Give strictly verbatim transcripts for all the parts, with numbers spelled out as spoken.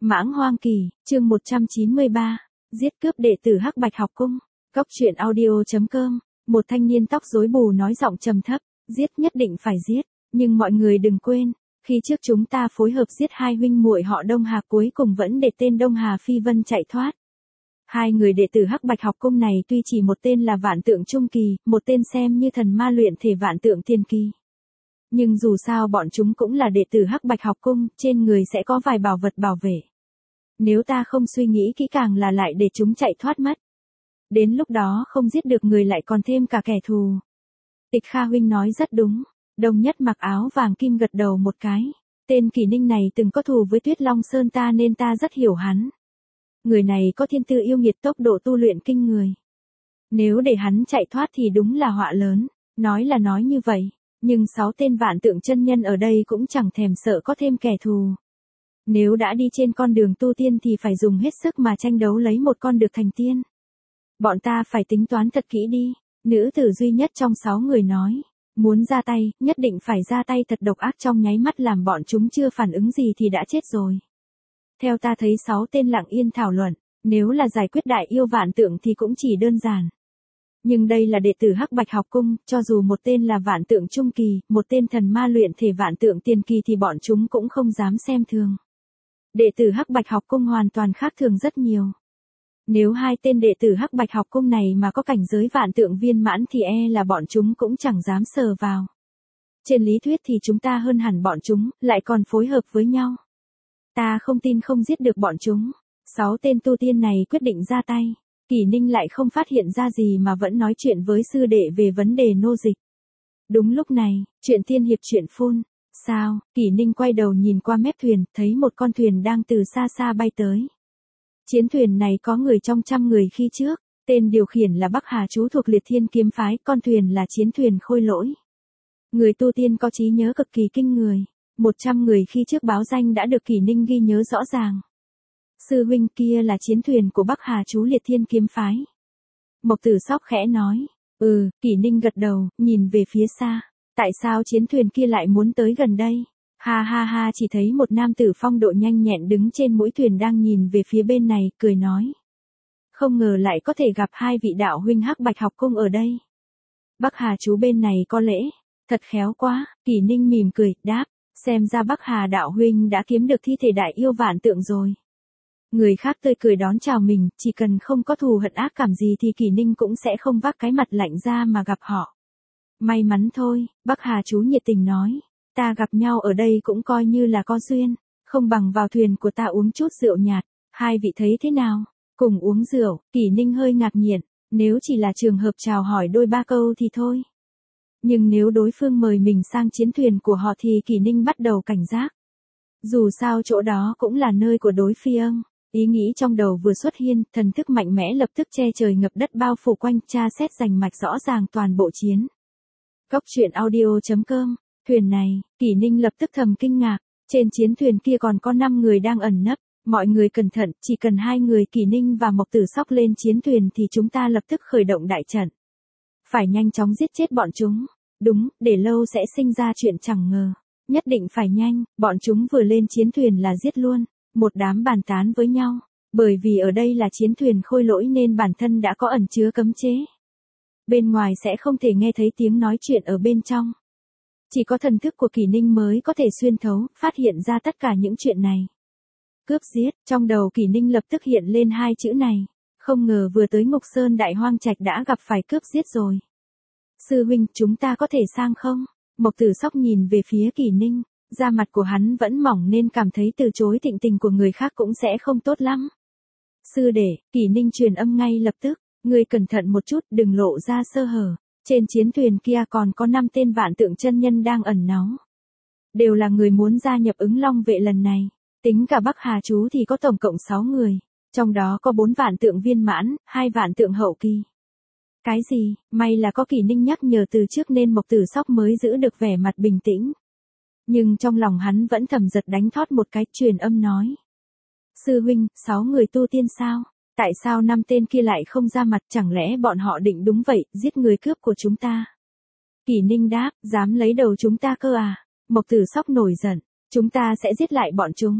Mãng Hoang Kỳ, chương một trăm chín mươi ba, giết cướp đệ tử Hắc Bạch học cung. Cốc truyện audio chấm com, một thanh niên tóc rối bù nói giọng trầm thấp, giết nhất định phải giết, nhưng mọi người đừng quên, khi trước chúng ta phối hợp giết hai huynh muội họ Đông Hà cuối cùng vẫn để tên Đông Hà Phi Vân chạy thoát. Hai người đệ tử Hắc Bạch học cung này tuy chỉ một tên là Vạn Tượng Trung Kỳ, một tên xem như thần ma luyện thể Vạn Tượng Tiên Kỳ. Nhưng dù sao bọn chúng cũng là đệ tử Hắc Bạch học cung, trên người sẽ có vài bảo vật bảo vệ. Nếu ta không suy nghĩ kỹ càng là lại để chúng chạy thoát mất. Đến lúc đó không giết được người lại còn thêm cả kẻ thù. Tịch Kha huynh nói rất đúng. Đồng Nhất mặc áo vàng kim gật đầu một cái. Tên Kỷ Ninh này từng có thù với Tuyết Long Sơn ta nên ta rất hiểu hắn. Người này có thiên tư yêu nghiệt, tốc độ tu luyện kinh người. Nếu để hắn chạy thoát thì đúng là họa lớn. Nói là nói như vậy, nhưng sáu tên Vạn Tượng chân nhân ở đây cũng chẳng thèm sợ có thêm kẻ thù. Nếu đã đi trên con đường tu tiên thì phải dùng hết sức mà tranh đấu lấy một con được thành tiên. Bọn ta phải tính toán thật kỹ đi, nữ tử duy nhất trong sáu người nói. Muốn ra tay, nhất định phải ra tay thật độc ác, trong nháy mắt làm bọn chúng chưa phản ứng gì thì đã chết rồi. Theo ta thấy sáu tên lặng yên thảo luận, nếu là giải quyết đại yêu Vạn Tượng thì cũng chỉ đơn giản. Nhưng đây là đệ tử Hắc Bạch học cung, cho dù một tên là Vạn Tượng Trung Kỳ, một tên thần ma luyện thể Vạn Tượng Tiên Kỳ thì bọn chúng cũng không dám xem thường. Đệ tử Hắc Bạch học cung hoàn toàn khác thường rất nhiều. Nếu hai tên đệ tử Hắc Bạch học cung này mà có cảnh giới Vạn Tượng viên mãn thì e là bọn chúng cũng chẳng dám sờ vào. Trên lý thuyết thì chúng ta hơn hẳn bọn chúng, lại còn phối hợp với nhau. Ta không tin không giết được bọn chúng. Sáu tên tu tiên này quyết định ra tay. Kỷ Ninh lại không phát hiện ra gì mà vẫn nói chuyện với sư đệ về vấn đề nô dịch. Đúng lúc này, chuyện tiên hiệp chuyện phun. Sao? Kỷ Ninh quay đầu nhìn qua mép thuyền, thấy một con thuyền đang từ xa xa bay tới. Chiến thuyền này có người trong trăm người khi trước, tên điều khiển là Bắc Hà Chú thuộc Liệt Thiên Kiếm Phái, con thuyền là chiến thuyền Khôi Lỗi. Người tu tiên có trí nhớ cực kỳ kinh người, một trăm người khi trước báo danh đã được Kỷ Ninh ghi nhớ rõ ràng. Sư huynh, kia là chiến thuyền của Bắc Hà Chú Liệt Thiên Kiếm Phái. Mộc Tử Sóc khẽ nói, ừ, Kỷ Ninh gật đầu, nhìn về phía xa. Tại sao chiến thuyền kia lại muốn tới gần đây? Ha ha ha, chỉ thấy một nam tử phong độ nhanh nhẹn đứng trên mũi thuyền đang nhìn về phía bên này, cười nói. Không ngờ lại có thể gặp hai vị đạo huynh Hắc Bạch học cung ở đây. Bắc Hà Chú bên này có lễ, thật khéo quá. Kỷ Ninh mỉm cười, đáp, xem ra Bắc Hà đạo huynh đã kiếm được thi thể đại yêu Vạn Tượng rồi. Người khác tươi cười đón chào mình, chỉ cần không có thù hận ác cảm gì thì Kỷ Ninh cũng sẽ không vác cái mặt lạnh ra mà gặp họ. May mắn thôi, Bắc Hà Chú nhiệt tình nói. Ta gặp nhau ở đây cũng coi như là có duyên, không bằng vào thuyền của ta uống chút rượu nhạt, hai vị thấy thế nào? Cùng uống rượu, Kỷ Ninh hơi ngạc nhiên, nếu chỉ là trường hợp chào hỏi đôi ba câu thì thôi. Nhưng nếu đối phương mời mình sang chiến thuyền của họ thì Kỷ Ninh bắt đầu cảnh giác. Dù sao chỗ đó cũng là nơi của đối phương. Ý nghĩ trong đầu vừa xuất hiện, thần thức mạnh mẽ lập tức che trời ngập đất bao phủ quanh, tra xét rành mạch rõ ràng toàn bộ chiến. Cốc truyện audio chấm com. Thuyền này, Kỷ Ninh lập tức thầm kinh ngạc, trên chiến thuyền kia còn có năm người đang ẩn nấp, mọi người cẩn thận, chỉ cần hai người Kỷ Ninh và Mộc Tử Sóc lên chiến thuyền thì chúng ta lập tức khởi động đại trận. Phải nhanh chóng giết chết bọn chúng, đúng, để lâu sẽ sinh ra chuyện chẳng ngờ, nhất định phải nhanh, bọn chúng vừa lên chiến thuyền là giết luôn, một đám bàn tán với nhau, bởi vì ở đây là chiến thuyền Khôi Lỗi nên bản thân đã có ẩn chứa cấm chế. Bên ngoài sẽ không thể nghe thấy tiếng nói chuyện ở bên trong. Chỉ có thần thức của Kỷ Ninh mới có thể xuyên thấu, phát hiện ra tất cả những chuyện này. Cướp giết, trong đầu Kỷ Ninh lập tức hiện lên hai chữ này. Không ngờ vừa tới Ngục Sơn Đại Hoang Trạch đã gặp phải cướp giết rồi. Sư huynh, chúng ta có thể sang không? Mộc Tử Sóc nhìn về phía Kỷ Ninh, da mặt của hắn vẫn mỏng nên cảm thấy từ chối thịnh tình của người khác cũng sẽ không tốt lắm. Sư đệ, Kỷ Ninh truyền âm ngay lập tức, ngươi cẩn thận một chút, đừng lộ ra sơ hở. Trên chiến thuyền kia còn có năm tên Vạn Tượng chân nhân đang ẩn náu. Đều là người muốn gia nhập Ứng Long vệ lần này. Tính cả Bắc Hà Chú thì có tổng cộng sáu người. Trong đó có bốn Vạn Tượng viên mãn, hai Vạn Tượng hậu kỳ. Cái gì? May là có Kỷ Ninh nhắc nhở từ trước nên Mộc Tử Sóc mới giữ được vẻ mặt bình tĩnh. Nhưng trong lòng hắn vẫn thầm giật đánh thót một cái, truyền âm nói. Sư huynh, sáu người tu tiên sao? Tại sao năm tên kia lại không ra mặt, chẳng lẽ bọn họ định đúng vậy, giết người cướp của chúng ta? Kỷ Ninh đáp, dám lấy đầu chúng ta cơ à? Mộc Tử Sóc nổi giận, chúng ta sẽ giết lại bọn chúng.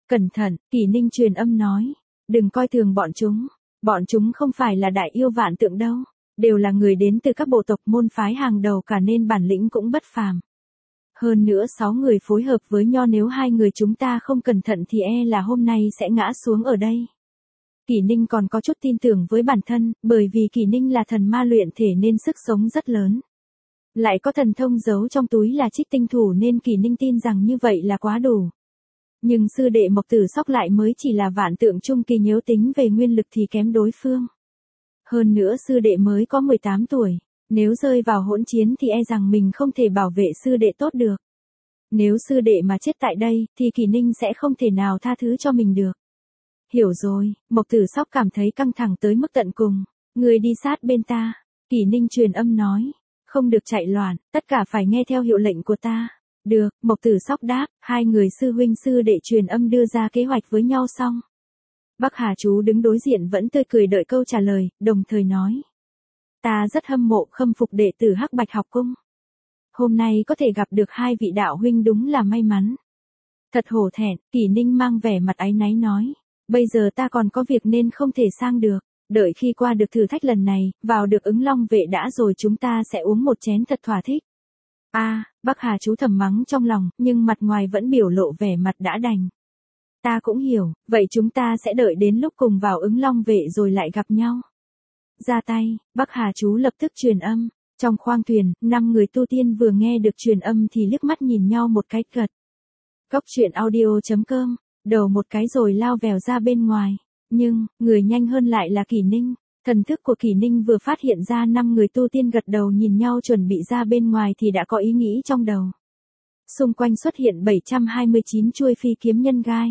Cẩn thận, Kỷ Ninh truyền âm nói. Đừng coi thường bọn chúng. Bọn chúng không phải là đại yêu vạn tượng đâu. Đều là người đến từ các bộ tộc môn phái hàng đầu cả nên bản lĩnh cũng bất phàm. Hơn nữa sáu người phối hợp với Nho, nếu hai người chúng ta không cẩn thận thì e là hôm nay sẽ ngã xuống ở đây. Kỷ Ninh còn có chút tin tưởng với bản thân, bởi vì Kỷ Ninh là thần ma luyện thể nên sức sống rất lớn. Lại có thần thông giấu trong túi là trích tinh thủ nên Kỷ Ninh tin rằng như vậy là quá đủ. Nhưng sư đệ Mộc Tử Sóc lại mới chỉ là vạn tượng trung kỳ, nếu tính về nguyên lực thì kém đối phương. Hơn nữa sư đệ mới có mười tám tuổi, nếu rơi vào hỗn chiến thì e rằng mình không thể bảo vệ sư đệ tốt được. Nếu sư đệ mà chết tại đây thì Kỷ Ninh sẽ không thể nào tha thứ cho mình được. Hiểu rồi, Mộc Tử Sóc cảm thấy căng thẳng tới mức tận cùng. Người đi sát bên ta, Kỷ Ninh truyền âm nói. Không được chạy loạn, tất cả phải nghe theo hiệu lệnh của ta. Được, Mộc Tử Sóc đáp, hai người sư huynh sư đệ truyền âm đưa ra kế hoạch với nhau xong. Bắc Hà chú đứng đối diện vẫn tươi cười đợi câu trả lời, đồng thời nói. Ta rất hâm mộ khâm phục đệ tử Hắc Bạch học cung. Hôm nay có thể gặp được hai vị đạo huynh đúng là may mắn. Thật hổ thẹn, Kỷ Ninh mang vẻ mặt áy náy nói. Bây giờ ta còn có việc nên không thể sang được. Đợi khi qua được thử thách lần này, vào được ứng long vệ đã rồi chúng ta sẽ uống một chén thật thỏa thích. A, à, Bắc Hà chú thầm mắng trong lòng, nhưng mặt ngoài vẫn biểu lộ vẻ mặt đã đành. Ta cũng hiểu, vậy chúng ta sẽ đợi đến lúc cùng vào ứng long vệ rồi lại gặp nhau. Ra tay, Bắc Hà chú lập tức truyền âm. Trong khoang thuyền, năm người tu tiên vừa nghe được truyền âm thì liếc mắt nhìn nhau một cái gật. Cốc truyện audio chấm com, đầu một cái rồi lao vèo ra bên ngoài. Nhưng, người nhanh hơn lại là Kỷ Ninh. Thần thức của Kỷ Ninh vừa phát hiện ra năm người tu tiên gật đầu nhìn nhau chuẩn bị ra bên ngoài thì đã có ý nghĩ trong đầu. Xung quanh xuất hiện bảy trăm hai mươi chín chuôi phi kiếm nhân gai.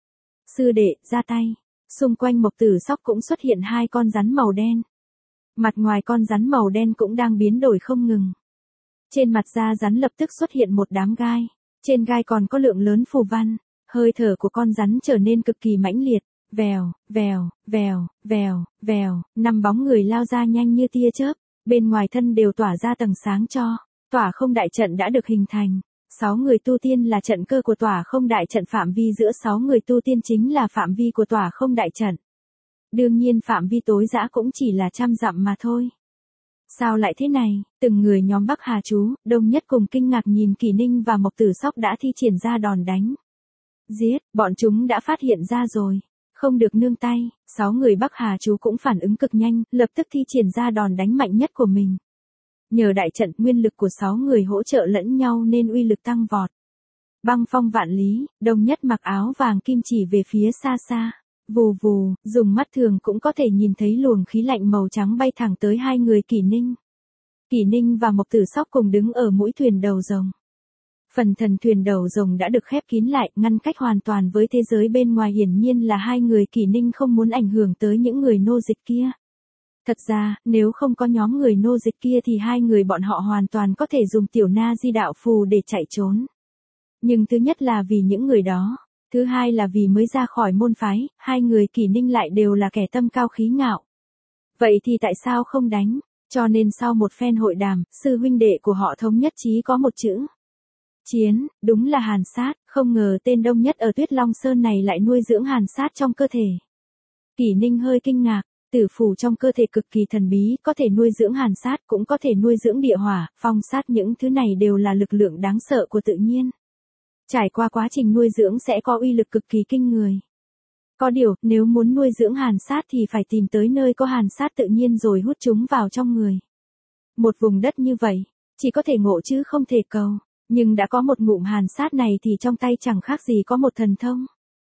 Sư đệ, ra tay. Xung quanh Mộc Tử Sóc cũng xuất hiện hai con rắn màu đen. Mặt ngoài con rắn màu đen cũng đang biến đổi không ngừng. Trên mặt da rắn lập tức xuất hiện một đám gai. Trên gai còn có lượng lớn phù văn. Hơi thở của con rắn trở nên cực kỳ mãnh liệt. Vèo, vèo, vèo, vèo, vèo, năm bóng người lao ra nhanh như tia chớp, bên ngoài thân đều tỏa ra tầng sáng cho. Tỏa không đại trận đã được hình thành. Sáu người tu tiên là trận cơ của tỏa không đại trận, phạm vi giữa sáu người tu tiên chính là phạm vi của tỏa không đại trận. Đương nhiên phạm vi tối giã cũng chỉ là trăm dặm mà thôi. Sao lại thế này? Từng người nhóm Bắc Hà chú, Đông Nhất cùng kinh ngạc nhìn Kỷ Ninh và Mộc Tử Sóc đã thi triển ra đòn đánh. Giết, bọn chúng đã phát hiện ra rồi. Không được nương tay, sáu người Bắc Hà chú cũng phản ứng cực nhanh, lập tức thi triển ra đòn đánh mạnh nhất của mình. Nhờ đại trận, nguyên lực của sáu người hỗ trợ lẫn nhau nên uy lực tăng vọt. Băng phong vạn lý, Đông Nhất mặc áo vàng kim chỉ về phía xa xa. Vù vù, dùng mắt thường cũng có thể nhìn thấy luồng khí lạnh màu trắng bay thẳng tới hai người Kỷ Ninh. Kỷ Ninh và Mộc Tử Sóc cùng đứng ở mũi thuyền đầu rồng. Phần thần thuyền đầu rồng đã được khép kín lại, ngăn cách hoàn toàn với thế giới bên ngoài, hiển nhiên là hai người Kỷ Ninh không muốn ảnh hưởng tới những người nô dịch kia. Thật ra, nếu không có nhóm người nô dịch kia thì hai người bọn họ hoàn toàn có thể dùng tiểu na di đạo phù để chạy trốn. Nhưng thứ nhất là vì những người đó, thứ hai là vì mới ra khỏi môn phái, hai người Kỷ Ninh lại đều là kẻ tâm cao khí ngạo. Vậy thì tại sao không đánh? Cho nên sau một phen hội đàm, sư huynh đệ của họ thống nhất chí có một chữ. Chiến, đúng là hàn sát, không ngờ tên Đông Nhất ở Tuyết Long Sơn này lại nuôi dưỡng hàn sát trong cơ thể. Kỷ Ninh hơi kinh ngạc, tử phù trong cơ thể cực kỳ thần bí, có thể nuôi dưỡng hàn sát, cũng có thể nuôi dưỡng địa hỏa, phong sát, những thứ này đều là lực lượng đáng sợ của tự nhiên. Trải qua quá trình nuôi dưỡng sẽ có uy lực cực kỳ kinh người. Có điều, nếu muốn nuôi dưỡng hàn sát thì phải tìm tới nơi có hàn sát tự nhiên rồi hút chúng vào trong người. Một vùng đất như vậy, chỉ có thể ngộ chứ không thể cầu. Nhưng đã có một ngụm hàn sát này thì trong tay chẳng khác gì có một thần thông.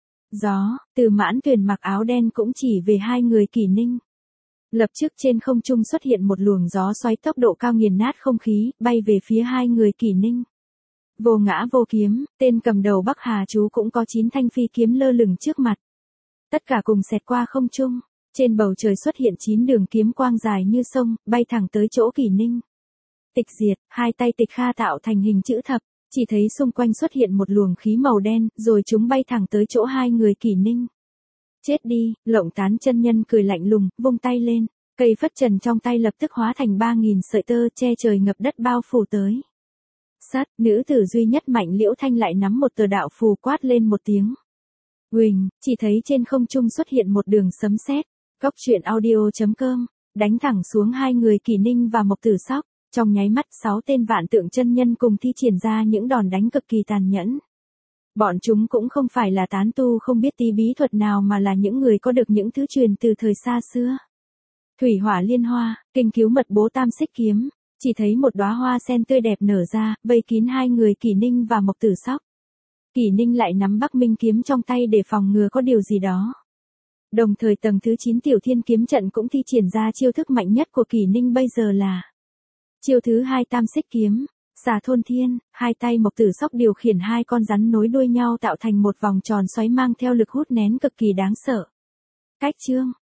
Gió, Từ Mãn Tuyền mặc áo đen cũng chỉ về hai người Kỷ Ninh. Lập tức trên không trung xuất hiện một luồng gió xoáy tốc độ cao nghiền nát không khí, bay về phía hai người Kỷ Ninh. Vô Ngã Vô Kiếm, tên cầm đầu Bắc Hà chú cũng có chín thanh phi kiếm lơ lửng trước mặt. Tất cả cùng xẹt qua không trung, trên bầu trời xuất hiện chín đường kiếm quang dài như sông, bay thẳng tới chỗ Kỷ Ninh. Tịch diệt, hai tay Tịch Kha tạo thành hình chữ thập, chỉ thấy xung quanh xuất hiện một luồng khí màu đen, rồi chúng bay thẳng tới chỗ hai người Kỷ Ninh. Chết đi, Lộng Tán chân nhân cười lạnh lùng, vung tay lên, cây phất trần trong tay lập tức hóa thành ba nghìn sợi tơ che trời ngập đất bao phủ tới. Sát, nữ tử duy nhất Mạnh Liễu Thanh lại nắm một tờ đạo phù quát lên một tiếng. Huỳnh, chỉ thấy trên không trung xuất hiện một đường sấm sét. Cốc truyện audio.com, đánh thẳng xuống hai người Kỷ Ninh và Mộc Tử Sóc, trong nháy mắt sáu tên vạn tượng chân nhân cùng thi triển ra những đòn đánh cực kỳ tàn nhẫn. Bọn chúng cũng không phải là tán tu không biết tí bí thuật nào mà là những người có được những thứ truyền từ thời xa xưa. Thủy hỏa liên hoa, kinh cứu mật bố tam xích kiếm, chỉ thấy một đóa hoa sen tươi đẹp nở ra, vây kín hai người Kỷ Ninh và Mộc Tử Sóc. Kỷ Ninh lại nắm Bắc Minh kiếm trong tay để phòng ngừa có điều gì đó. Đồng thời tầng thứ chín Tiểu Thiên kiếm trận cũng thi triển ra chiêu thức mạnh nhất của Kỷ Ninh bây giờ là chiêu thứ hai Tam xích kiếm, xà thôn thiên, hai tay Mộc Tử Sóc điều khiển hai con rắn nối đuôi nhau tạo thành một vòng tròn xoáy mang theo lực hút nén cực kỳ đáng sợ. Cách chương,